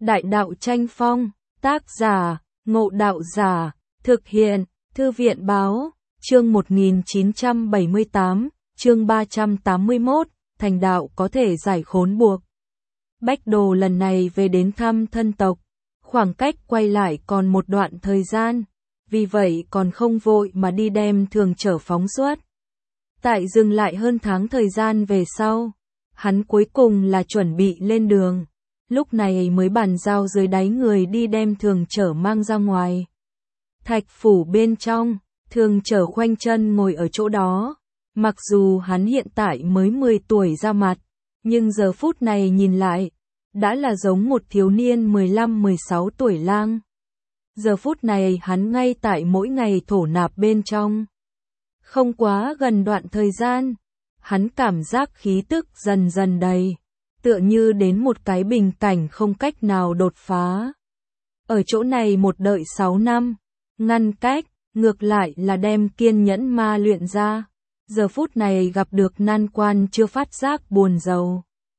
Đại đạo tranh phong, tác giả, Ngộ Đạo Giả, thực hiện, Thư viện báo, chương 1978, chương 381, thành đạo có thể giải khốn buộc. Bách Đồ lần này về đến thăm thân tộc, khoảng cách quay lại còn một đoạn thời gian, vì vậy còn không vội mà đi đem thường chở phóng xuất. Tại dừng lại hơn tháng thời gian về sau, hắn cuối cùng là chuẩn bị lên đường, lúc này mới bàn giao dưới đáy người đi đem thường chở mang ra ngoài. Thạch phủ bên trong, thường chở khoanh chân ngồi ở chỗ đó, mặc dù hắn hiện tại mới 10 tuổi ra mặt, nhưng giờ phút này nhìn lại, đã là giống một thiếu niên 15-16 tuổi lang. Giờ phút này hắn ngay tại mỗi ngày thổ nạp bên trong. Không quá gần đoạn thời gian, hắn cảm giác khí tức dần dần đầy, tựa như đến một cái bình cảnh không cách nào đột phá. Ở chỗ này một đợi 6 năm, ngăn cách, ngược lại là đem kiên nhẫn ma luyện ra. Giờ phút này gặp được nan quan chưa phát giác buồn rầu.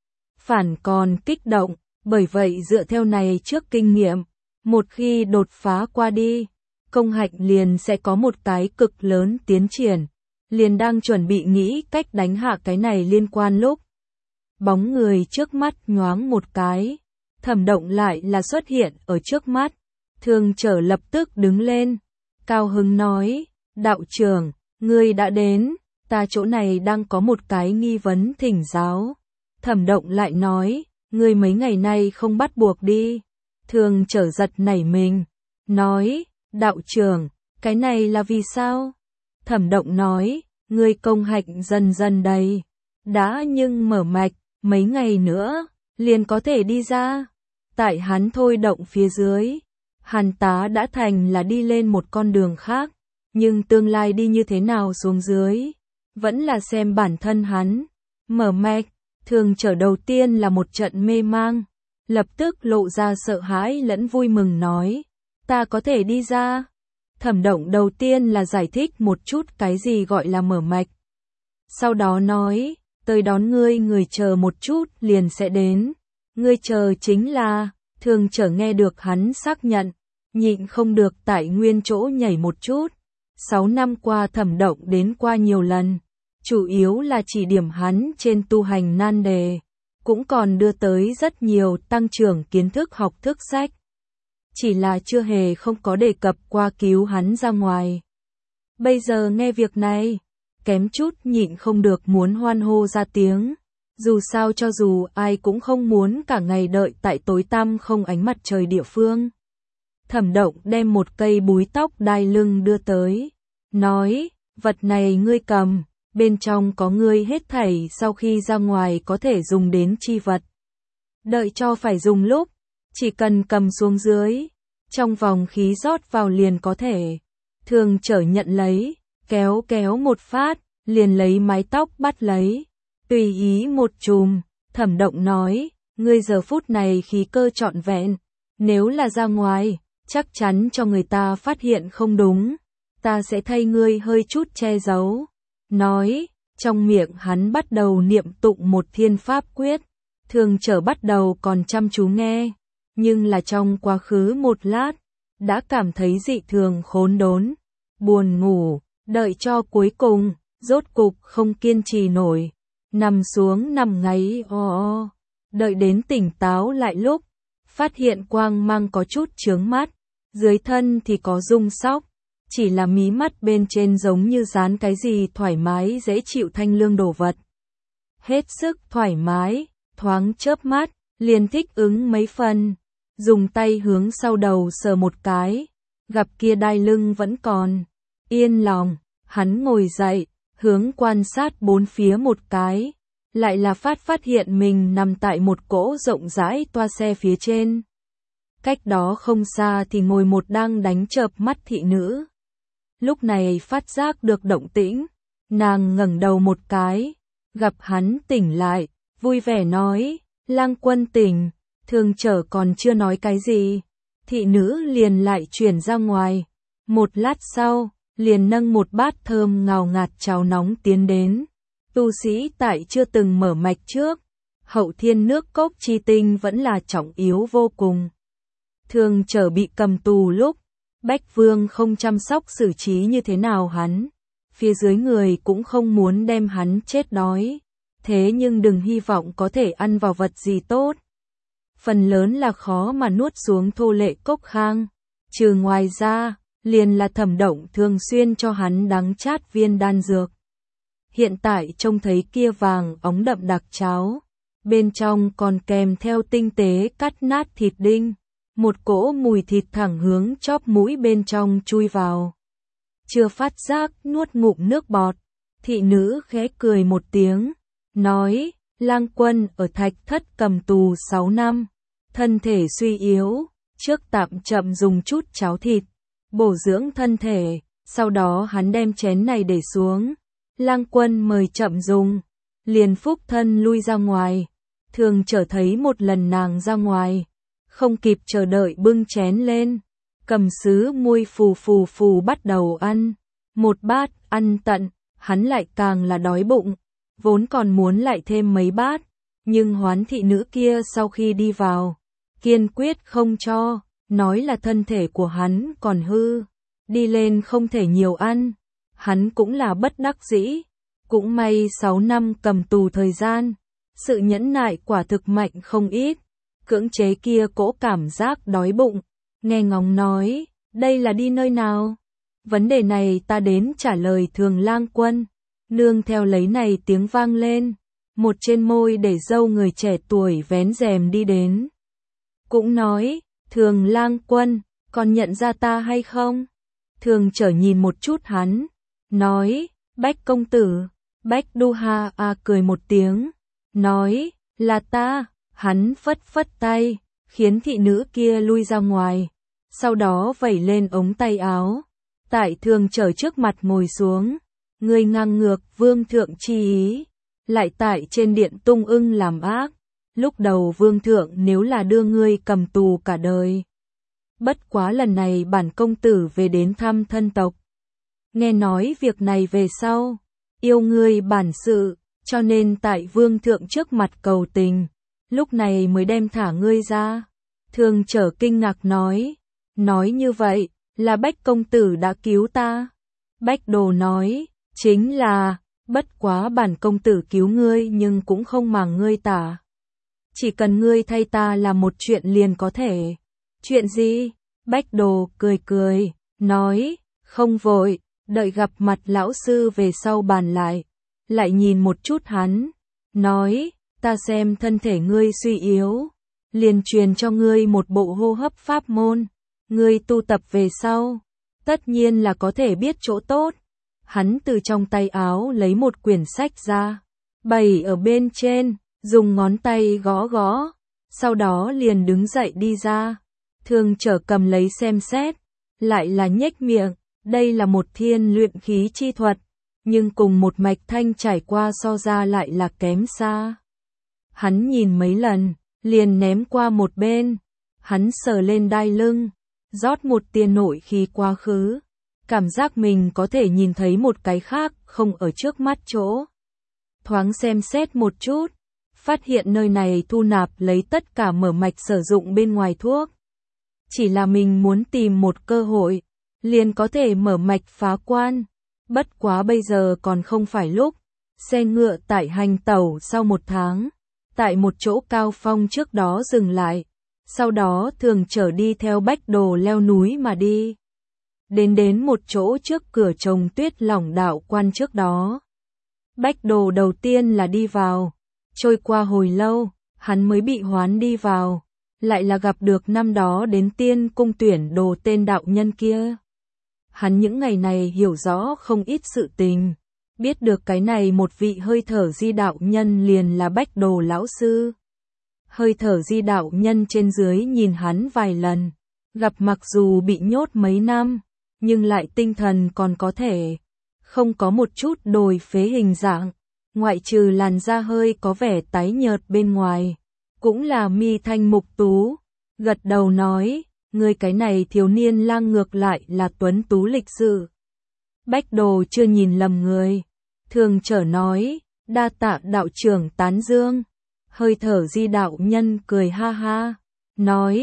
Phản còn kích động, bởi vậy dựa theo này trước kinh nghiệm, một khi đột phá qua đi, công hạnh liền sẽ có một cái cực lớn tiến triển. Liền đang chuẩn bị nghĩ cách đánh hạ cái này liên quan lúc. Bóng người trước mắt nhoáng một cái, Thẩm Động lại là xuất hiện ở trước mắt. Thường Chở lập tức đứng lên, cao hứng nói, đạo trưởng, ngươi đã đến, ta chỗ này đang có một cái nghi vấn thỉnh giáo. Thẩm Động lại nói, ngươi mấy ngày nay không bắt buộc đi. Thường Chở giật nảy mình, nói, đạo trưởng, cái này là vì sao? Thẩm Động nói, ngươi công hạnh dần dần đầy, đã nhưng mở mạch, mấy ngày nữa, liền có thể đi ra. Tại hắn thôi động phía dưới, Hàn Tá đã thành là đi lên một con đường khác, nhưng tương lai đi như thế nào xuống dưới, vẫn là xem bản thân hắn. Mở mạch, Thường Chở đầu tiên là một trận mê mang, lập tức lộ ra sợ hãi lẫn vui mừng nói, ta có thể đi ra. Thẩm Động đầu tiên là giải thích một chút cái gì gọi là mở mạch. Sau đó nói, tới đón ngươi người chờ một chút liền sẽ đến. Ngươi chờ chính là, Thường Chở nghe được hắn xác nhận, nhịn không được tại nguyên chỗ nhảy một chút. 6 năm qua Thẩm Động đến qua nhiều lần, chủ yếu là chỉ điểm hắn trên tu hành nan đề, cũng còn đưa tới rất nhiều tăng trưởng kiến thức học thức sách. Chỉ là chưa hề không có đề cập qua cứu hắn ra ngoài. Bây giờ nghe việc này, kém chút nhịn không được muốn hoan hô ra tiếng. Dù sao cho dù ai cũng không muốn cả ngày đợi tại tối tăm không ánh mặt trời địa phương. Thẩm Động đem một cây búi tóc đai lưng đưa tới, nói, vật này ngươi cầm, bên trong có ngươi hết thảy sau khi ra ngoài có thể dùng đến chi vật. Đợi cho phải dùng lúc, chỉ cần cầm xuống dưới, trong vòng khí rót vào liền có thể. Thường Chở nhận lấy, kéo kéo một phát, liền lấy mái tóc bắt lấy, tùy ý một chùm. Thẩm Động nói, ngươi giờ phút này khí cơ trọn vẹn, nếu là ra ngoài, chắc chắn cho người ta phát hiện không đúng, ta sẽ thay ngươi hơi chút che giấu. Nói, trong miệng hắn bắt đầu niệm tụng một thiên pháp quyết. Thường Chở bắt đầu còn chăm chú nghe, nhưng là trong quá khứ một lát, đã cảm thấy dị thường khốn đốn, buồn ngủ, đợi cho cuối cùng, rốt cục không kiên trì nổi, nằm xuống nằm ngáy đợi đến tỉnh táo lại lúc, phát hiện quang mang có chút chướng mắt, dưới thân thì có rung sóc, chỉ là mí mắt bên trên giống như dán cái gì thoải mái dễ chịu thanh lương đồ vật. Hết sức thoải mái, thoáng chớp mắt, liền thích ứng mấy phần. Dùng tay hướng sau đầu sờ một cái, gặp kia đai lưng vẫn còn. Yên lòng, hắn ngồi dậy, hướng quan sát bốn phía một cái, lại là phát hiện mình nằm tại một cỗ rộng rãi toa xe phía trên. Cách đó không xa thì ngồi một đang đánh chợp mắt thị nữ. Lúc này phát giác được động tĩnh, nàng ngẩng đầu một cái, gặp hắn tỉnh lại, vui vẻ nói, lang quân tỉnh. Thường Chở còn chưa nói cái gì, thị nữ liền lại chuyển ra ngoài. Một lát sau, liền nâng một bát thơm ngào ngạt cháo nóng tiến đến. Tu sĩ tại chưa từng mở mạch trước, Hậu Thiên nước cốc chi tinh vẫn là trọng yếu vô cùng. Thường Trở bị cầm tù lúc, Bách Vương không chăm sóc xử trí như thế nào hắn. Phía dưới người cũng không muốn đem hắn chết đói. Thế nhưng đừng hy vọng có thể ăn vào vật gì tốt. Phần lớn là khó mà nuốt xuống Thô Lệ Cốc Khang. Trừ ngoài ra, liền là Thẩm Động thường xuyên cho hắn đắng chát viên đan dược. Hiện tại trông thấy kia vàng óng đậm đặc cháo. Bên trong còn kèm theo tinh tế cắt nát thịt đinh. Một cỗ mùi thịt thẳng hướng chóp mũi bên trong chui vào. Chưa phát giác nuốt ngụm nước bọt. Thị nữ khẽ cười một tiếng. Nói, Lang Quân ở Thạch Thất cầm tù 6 năm. Thân thể suy yếu. Trước tạm chậm dùng chút cháo thịt. Bổ dưỡng thân thể. Sau đó hắn đem chén này để xuống. Lang Quân mời chậm dùng. Liền phúc thân lui ra ngoài. Thường Trở thấy một lần nàng ra ngoài. Không kịp chờ đợi bưng chén lên. Cầm sứ muôi phù phù phù bắt đầu ăn. Một bát ăn tận. Hắn lại càng là đói bụng. Vốn còn muốn lại thêm mấy bát. Nhưng Hoán thị nữ kia sau khi đi vào. Kiên quyết không cho. Nói là thân thể của hắn còn hư. Đi lên không thể nhiều ăn. Hắn cũng là bất đắc dĩ. Cũng may 6 năm cầm tù thời gian. Sự nhẫn nại quả thực mạnh không ít. Cưỡng chế kia cỗ cảm giác đói bụng. Nghe ngóng nói, đây là đi nơi nào? Vấn đề này ta đến trả lời Thường Lang Quân. Nương theo lấy này tiếng vang lên. Một trên môi để râu người trẻ tuổi vén rèm đi đến. Cũng nói, Thường Lang Quân, còn nhận ra ta hay không? Thường Trở nhìn một chút hắn. Nói, Bách công tử. Bách Đu Ha cười một tiếng. Nói, là ta. Hắn phất phất tay, khiến thị nữ kia lui ra ngoài. Sau đó vẩy lên ống tay áo. Tại Thường Trở trước mặt ngồi xuống. Ngươi ngang ngược vương thượng chi ý. Lại tại trên điện tung ưng làm ác. Lúc đầu vương thượng nếu là đưa ngươi cầm tù cả đời. Bất quá lần này bản công tử về đến thăm thân tộc. Nghe nói việc này về sau. Yêu ngươi bản sự, cho nên tại vương thượng trước mặt cầu tình. Lúc này mới đem thả ngươi ra. Thường Trở kinh ngạc nói. Nói như vậy, là Bách công tử đã cứu ta. Bách Đồ nói, chính là, bất quá bản công tử cứu ngươi nhưng cũng không màng ngươi tả. Chỉ cần ngươi thay ta làm một chuyện liền có thể. Chuyện gì? Bách Đồ cười cười, nói, không vội, đợi gặp mặt lão sư về sau bàn lại. Lại nhìn một chút hắn, nói, ta xem thân thể ngươi suy yếu, liền truyền cho ngươi một bộ hô hấp pháp môn, ngươi tu tập về sau, tất nhiên là có thể biết chỗ tốt. Hắn từ trong tay áo lấy một quyển sách ra, bày ở bên trên, dùng ngón tay gõ gõ, sau đó liền đứng dậy đi ra. Thường Trở cầm lấy xem xét, lại là nhếch miệng, đây là một thiên luyện khí chi thuật, nhưng cùng một mạch thanh trải qua so ra lại là kém xa. Hắn nhìn mấy lần, liền ném qua một bên. Hắn sờ lên đai lưng, rót một tia nội khí quá khứ. Cảm giác mình có thể nhìn thấy một cái khác không ở trước mắt chỗ. Thoáng xem xét một chút, phát hiện nơi này thu nạp lấy tất cả mở mạch sử dụng bên ngoài thuốc. Chỉ là mình muốn tìm một cơ hội, liền có thể mở mạch phá quan. Bất quá bây giờ còn không phải lúc. Xe ngựa tại hành tẩu sau 1 tháng. Tại một chỗ cao phong trước đó dừng lại. Sau đó Thường Trở đi theo Bách Đồ leo núi mà đi. Đến một chỗ trước cửa trồng tuyết lỏng đạo quan trước đó. Bách Đồ đầu tiên là đi vào. Trôi qua hồi lâu, hắn mới bị hoán đi vào. Lại là gặp được năm đó đến Tiên Cung tuyển đồ tên đạo nhân kia. Hắn những ngày này hiểu rõ không ít sự tình. Biết được cái này một vị hơi thở di đạo nhân liền là Bách Đồ lão sư. Hơi thở di đạo nhân trên dưới nhìn hắn vài lần. Gặp mặc dù bị nhốt mấy năm, nhưng lại tinh thần còn có thể. Không có một chút đồi phế hình dạng. Ngoại trừ làn da hơi có vẻ tái nhợt bên ngoài. Cũng là mi thanh mục tú. Gật đầu nói, người cái này thiếu niên lang ngược lại là tuấn tú lịch sự. Bách Đồ chưa nhìn lầm người. Thường Trở nói, đa tạ đạo trưởng tán dương. Hơi thở di đạo nhân cười ha ha. Nói,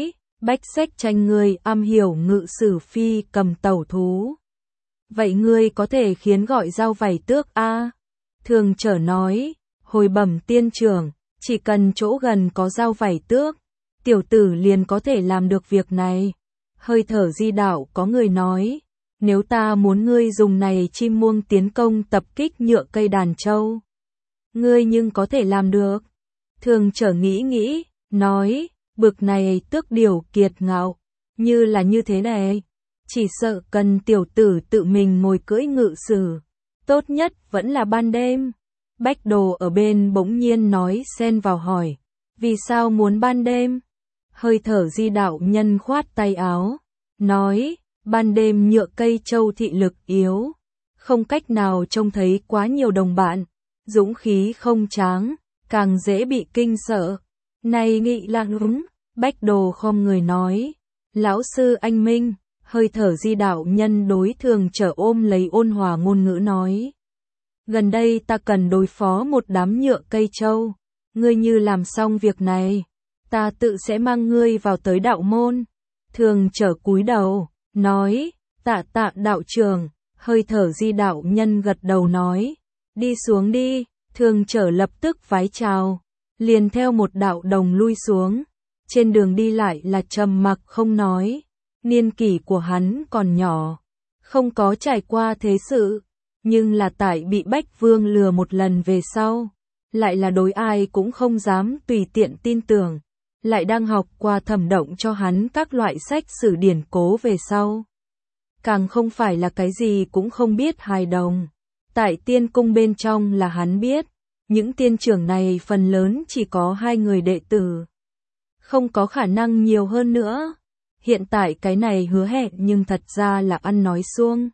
Bách Sách Tranh ngươi am hiểu ngự sử phi cầm tẩu thú. Vậy ngươi có thể khiến gọi dao vảy tước a? Thường Trở nói, hồi bẩm tiên trưởng, chỉ cần chỗ gần có dao vảy tước, tiểu tử liền có thể làm được việc này. Hơi thở Di Đạo có người nói, nếu ta muốn ngươi dùng này chim muông tiến công tập kích nhựa cây đàn châu, ngươi nhưng có thể làm được. Thường Trở nghĩ nghĩ, nói, bực này tước điều kiệt ngạo, như là như thế này, chỉ sợ cần tiểu tử tự mình ngồi cưỡi ngự sử, tốt nhất vẫn là ban đêm. Bách Đồ ở bên bỗng nhiên nói xen vào hỏi, vì sao muốn ban đêm? Hơi thở Di Đạo nhân khoát tay áo, nói, ban đêm nhựa cây châu thị lực yếu, không cách nào trông thấy quá nhiều đồng bạn, dũng khí không tráng, càng dễ bị kinh sợ. Này nghị là đúng, Bách Đồ khom người nói, lão sư anh minh. Hơi thở Di Đạo nhân đối Thường Trở ôm lấy ôn hòa ngôn ngữ nói, gần đây ta cần đối phó một đám nhựa cây châu, ngươi như làm xong việc này, ta tự sẽ mang ngươi vào tới đạo môn. Thường Trở cúi đầu, nói, tạ tạ đạo trưởng. Hơi thở Di Đạo nhân gật đầu nói, đi xuống đi. Thường Trở lập tức vái chào, liền theo một đạo đồng lui xuống. Trên đường đi lại là trầm mặc không nói, niên kỷ của hắn còn nhỏ, không có trải qua thế sự, nhưng là tại bị Bách Vương lừa một lần về sau, lại là đối ai cũng không dám tùy tiện tin tưởng, lại đang học qua thẩm động cho hắn các loại sách sử điển cố về sau. Càng không phải là cái gì cũng không biết hài đồng. Tại tiên cung bên trong là hắn biết, những tiên trưởng này phần lớn chỉ có 2 người đệ tử. Không có khả năng nhiều hơn nữa. Hiện tại cái này hứa hẹn nhưng thật ra là ăn nói suông.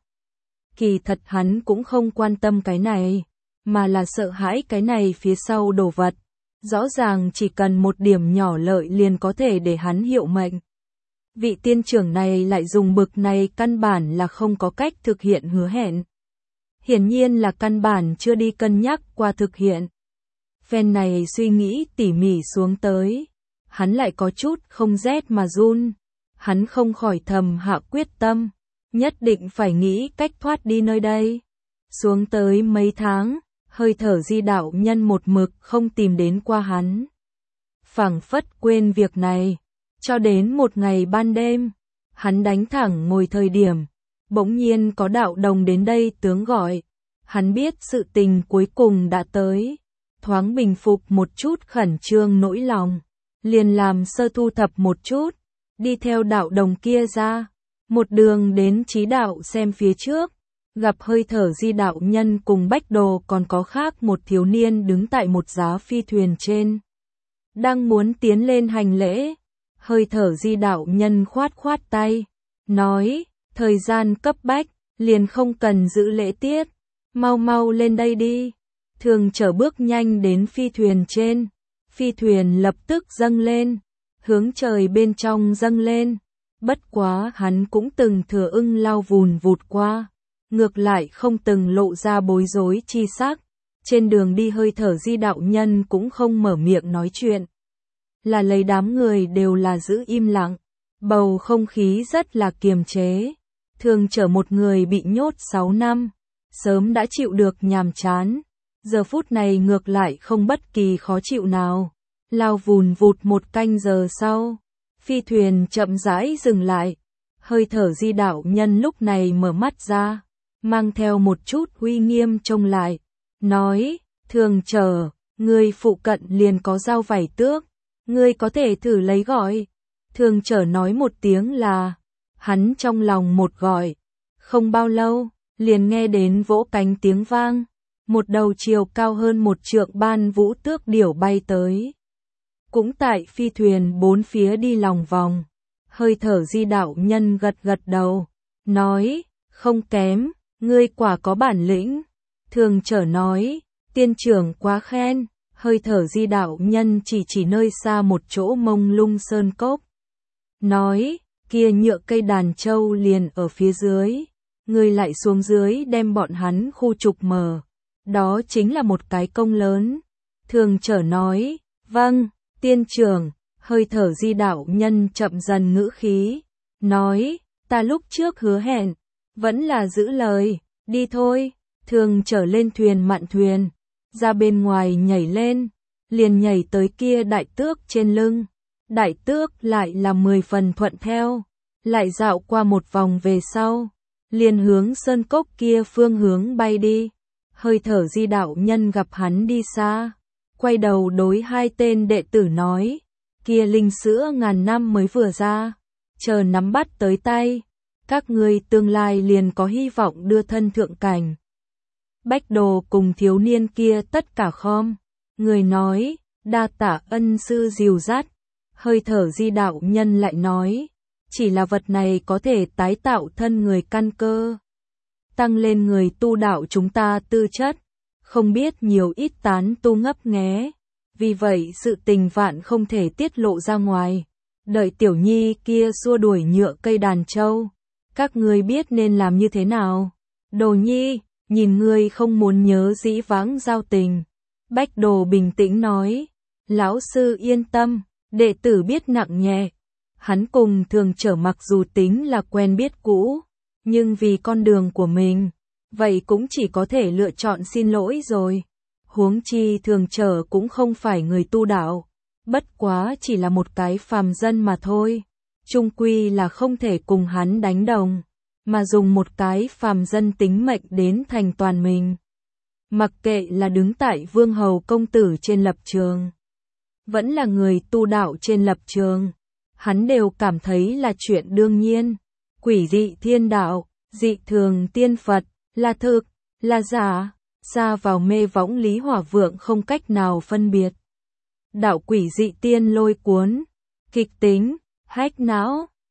Kỳ thật hắn cũng không quan tâm cái này, mà là sợ hãi cái này phía sau đồ vật. Rõ ràng chỉ cần một điểm nhỏ lợi liền có thể để hắn hiệu mệnh. Vị tiên trưởng này lại dùng bực này căn bản là không có cách thực hiện hứa hẹn. Hiển nhiên là căn bản chưa đi cân nhắc qua thực hiện. Phen này suy nghĩ tỉ mỉ xuống tới, hắn lại có chút không rét mà run. Hắn không khỏi thầm hạ quyết tâm, nhất định phải nghĩ cách thoát đi nơi đây. Xuống tới mấy tháng, hơi thở Di Đạo nhân một mực không tìm đến qua hắn. Phảng phất quên việc này, cho đến một ngày ban đêm, hắn đánh thẳng ngồi thời điểm, bỗng nhiên có đạo đồng đến đây tướng gọi. Hắn biết sự tình cuối cùng đã tới, thoáng bình phục một chút khẩn trương nỗi lòng, liền làm sơ thu thập một chút. Đi theo đạo đồng kia ra, một đường đến Chí Đạo xem phía trước, gặp hơi thở Di Đạo nhân cùng Bách Đồ còn có khác một thiếu niên đứng tại một giá phi thuyền trên. Đang muốn tiến lên hành lễ, hơi thở Di Đạo nhân khoát khoát tay, nói, thời gian cấp bách, liền không cần giữ lễ tiết, mau mau lên đây đi. Thường Trở bước nhanh đến phi thuyền trên, phi thuyền lập tức dâng lên. Hướng trời bên trong dâng lên, bất quá hắn cũng từng thừa ưng lao vùn vụt qua, ngược lại không từng lộ ra bối rối chi sắc. Trên đường đi hơi thở Di Đạo nhân cũng không mở miệng nói chuyện, là lấy đám người đều là giữ im lặng, bầu không khí rất là kiềm chế. Thường Trở một người bị nhốt 6 năm, sớm đã chịu được nhàm chán, giờ phút này ngược lại không bất kỳ khó chịu nào. Lao vùn vụt một canh giờ sau, phi thuyền chậm rãi dừng lại. Hơi thở Di Đạo nhân lúc này mở mắt ra, mang theo một chút uy nghiêm trông lại, nói, Thường Trở, ngươi phụ cận liền có dao vảy tước, ngươi có thể thử lấy gọi. Thường Trở nói một tiếng là, hắn trong lòng một gọi, không bao lâu, liền nghe đến vỗ cánh tiếng vang, một đầu chiều cao hơn 1 trượng ban vũ tước điểu bay tới. Cũng tại phi thuyền bốn phía đi lòng vòng, hơi thở Di Đạo nhân gật gật đầu, nói, không kém, ngươi quả có bản lĩnh. Thường Trở nói, tiên trưởng quá khen. Hơi thở Di Đạo nhân chỉ nơi xa một chỗ mông lung sơn cốc, nói, kia nhựa cây đàn châu liền ở phía dưới, ngươi lại xuống dưới đem bọn hắn khu trục mở, đó chính là một cái công lớn. Thường Trở nói, vâng, tiên trưởng. Hơi thở Di đạo nhân chậm dần ngữ khí, nói, ta lúc trước hứa hẹn, vẫn là giữ lời, đi thôi. Thường trở lên thuyền mạn thuyền, ra bên ngoài nhảy lên, liền nhảy tới kia đại tước trên lưng. Đại tước lại là 10 phần thuận theo, lại dạo qua một vòng về sau, liền hướng sơn cốc kia phương hướng bay đi. Hơi thở Di đạo nhân gặp hắn đi xa, quay đầu đối hai tên đệ tử nói, kia linh sữa ngàn năm mới vừa ra, chờ nắm bắt tới tay, các ngươi tương lai liền có hy vọng đưa thân thượng cảnh. Bách Đồ cùng thiếu niên kia tất cả khom, người nói, đa tạ ân sư dìu dắt. Hơi thở Di đạo nhân lại nói, chỉ là vật này có thể tái tạo thân người căn cơ, tăng lên người tu đạo chúng ta tư chất, không biết nhiều ít tán tu ngấp nghé, vì vậy sự tình vạn không thể tiết lộ ra ngoài. Đợi tiểu nhi kia xua đuổi nhựa cây đàn châu, các ngươi biết nên làm như thế nào? Đồ nhi, nhìn ngươi không muốn nhớ dĩ vãng giao tình. Bách Đồ bình tĩnh nói, lão sư yên tâm, đệ tử biết nặng nhẹ. Hắn cùng Thường Trở mặc dù tính là quen biết cũ, nhưng vì con đường của mình, vậy cũng chỉ có thể lựa chọn xin lỗi rồi. Huống chi Thường Trở cũng không phải người tu đạo, bất quá chỉ là một cái phàm dân mà thôi. Chung quy là không thể cùng hắn đánh đồng, mà dùng một cái phàm dân tính mệnh đến thành toàn mình. Mặc kệ là đứng tại vương hầu công tử trên lập trường, vẫn là người tu đạo trên lập trường, hắn đều cảm thấy là chuyện đương nhiên. Quỷ dị thiên đạo, dị thường tiên Phật, là thực, là giả, xa vào mê võng Lý Hỏa Vượng không cách nào phân biệt. Đạo quỷ dị tiên lôi cuốn, kịch tính, hách não.